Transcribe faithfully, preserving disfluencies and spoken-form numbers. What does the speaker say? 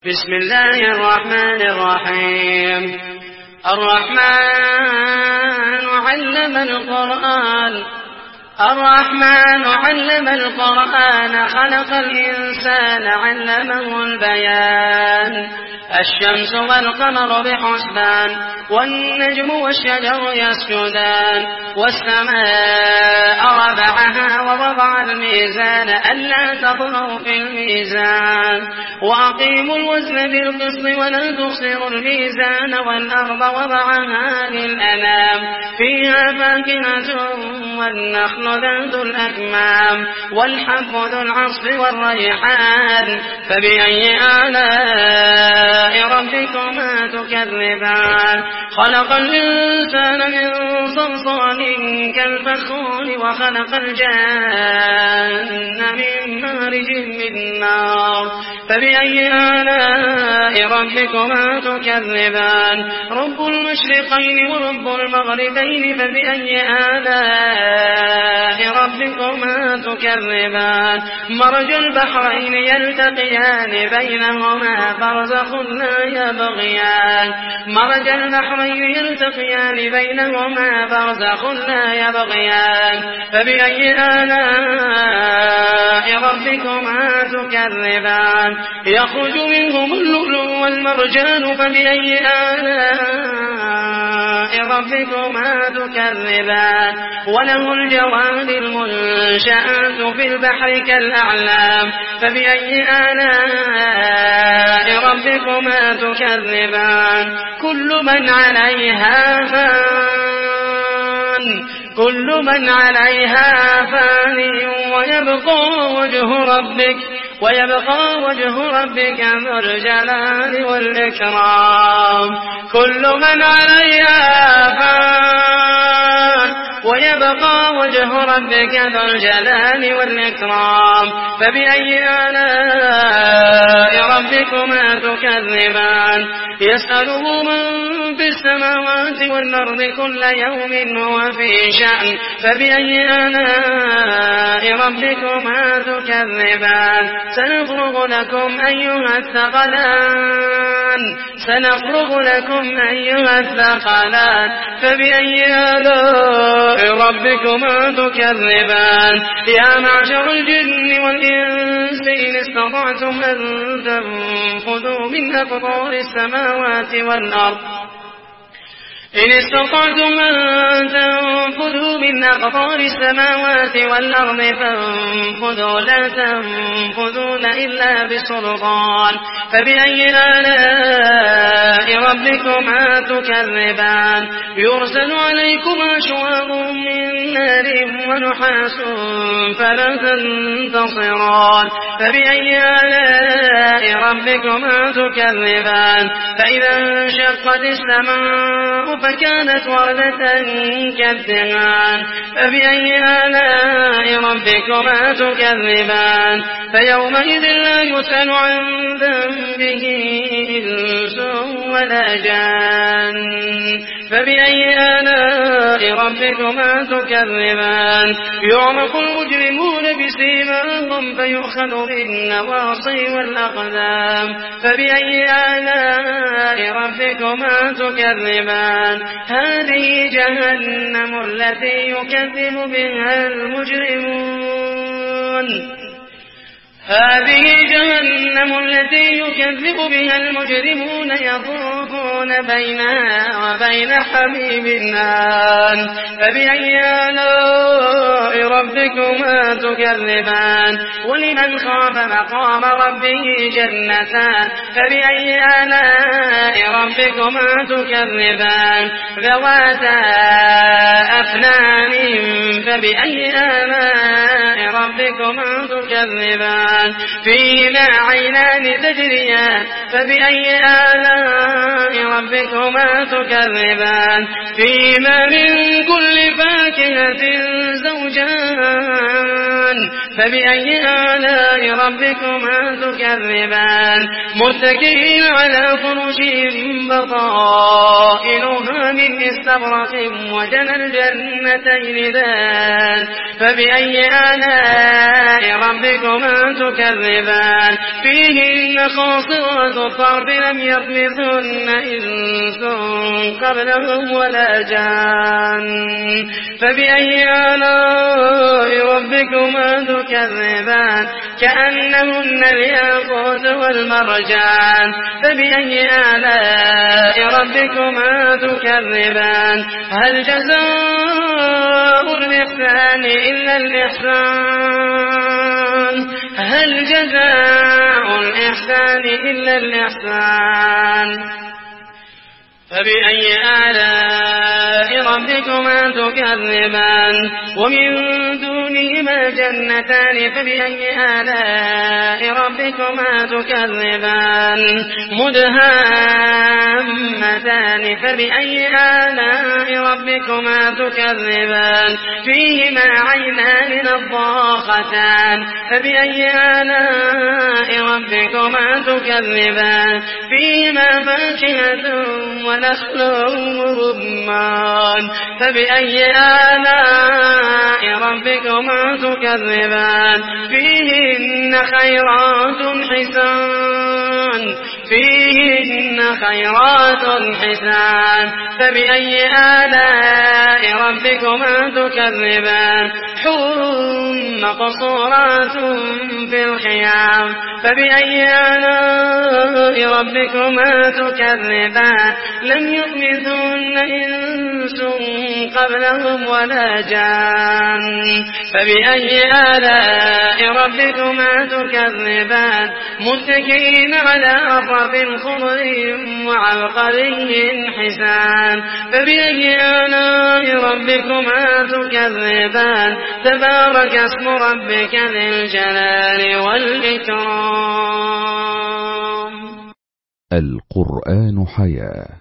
بسم الله الرحمن الرحيم. الرحمن علم القرآن الرحمن علم القرآن خلق الإنسان علمه البيان. الشمس والقمر بحسبان والنجم والشجر يسجدان والسماء رفعها ووضع الميزان ألا تطغوا في الميزان وأقيموا الوزن بالقسط ولا تخسروا الميزان والأرض وضعها للأنام فيها فاكهة والنخل ذات الأكمام والحب ذو العصف والريحان فبأي آلاء ربكما تكذبان. خلق الإنسان من صلصال كالفخار وخلق الجان من مارج من نار فبأي آلاء ربكما تكذبان. رب المشرقين ورب المغربين فبأي آلاء ربكما تكذبان. مرج البحرين يلتقيان بينهما برزخ لا يبغيان مرج البحرين يلتقيان بينهما برزخ لا يبغيان فبأي آلاء ربكما تكذبان. يخرج منهم اللؤلؤ والمرجان فبأي آلاء ربكما تكذبان. وله الجوار المنشآت في البحر كالأعلام فبأي آلاء ربكما تكذبان. كل من عليها فان كل من عليها فان ويبقى وجه ربك ويبقى وجه ربك ذو الجلال والإكرام. كل من عليها فان ويبقى وجه ربك ذو الجلال والإكرام فبأي آلاء ربكما تكذبان. يسأله من في السماوات والأرض كل يوم هو في شأن فبأي آلاء ربكما تكذبان. سنفرغ لكم أيها الثقلان سنفرغ لكم أيها الثقلان فبأي آلاء ربكما تكذبان. يا معشر الجن والإنس إن استطعتم أن تنفذوا من أقطار السماوات والأرض إن استطعتم أن تنفذوا من أقطار السماوات والأرض فانفذوا لا تنفذون إلا بسلطان فبأي آلاء ربكما تكذبان. يرسل عليكما شواظ من نار ونحاس فلا تنتصران فبأي آلاء ربكما تكذبان. فإذا انشقت السماء فكانت وردة كالدهان فبأي آلاء ربكما تكذبان. فيومئذ لا يسأل عن ذنبه إنس ولا جان فبأي آلاء ربكما تكذبان. يعرف المجرمون بسيماهم فيؤخذ بالنواصي والأقدام فبأي آلاء ربكما تكذبان. هذه جهنم التي يكذب بها المجرمون هذه جهنم التي يكذب بها المجرمون يطوفون بينها وبين حميم آن فبأي آلاء ربكما تكذبان. ولمن خاف مقام ربه جنتان فبأي آلاء ربكما تكذبان. ذواتا أفنان فبأي آلاء ربكما تكذبان. فيهما عينان تجريان فبأي آلاء ربكما تكذبان. فيهما من كل فاكهة زوجان فبأي آلاء ربكما تكذبان متكئين على فرش بطائنها من استبرق وجنى الجنتين دان فبأي آلاء ربكما تكذبان فيهن خاصرات الطرف لم يطمثهن إنس قبلهم ولا جان فبأي آلاء ربكما تكذبان كأنهن الياقوت والمرجان فبأي آلاء ربكما تكذبان هل جزاء الإحسان إلا الإحسان هل جزاء الإحسان إلا الإحسان فبأي آلاء ربكما تكذبان ومن دونهما جنتان فبأي آلاء ربكما تكذبان مدهامتان فبأي آلاء ربكما تكذبان فيهما عينان نضاختان فبأي آلاء ربكما تكذبان فيهما فاكهة ونخل ورمان فبأي آلاء ربكما تكذبان فيهن خيرات حسان فيهن خيرات حسان فبأي آلاء ربكما تكذبان حور مقصورات في الخيام فبأي آلاء ربكما تكذبان لم يطمثهن إنس قبلهم ولا جان فبأي آلاء ربكما تكذبان متكئين على أرض خضر وعبقري حسان فبأي آلاء ربكما تكذبان تبارك اسم ربك ذي الجلال والإكرام. القرآن حياة.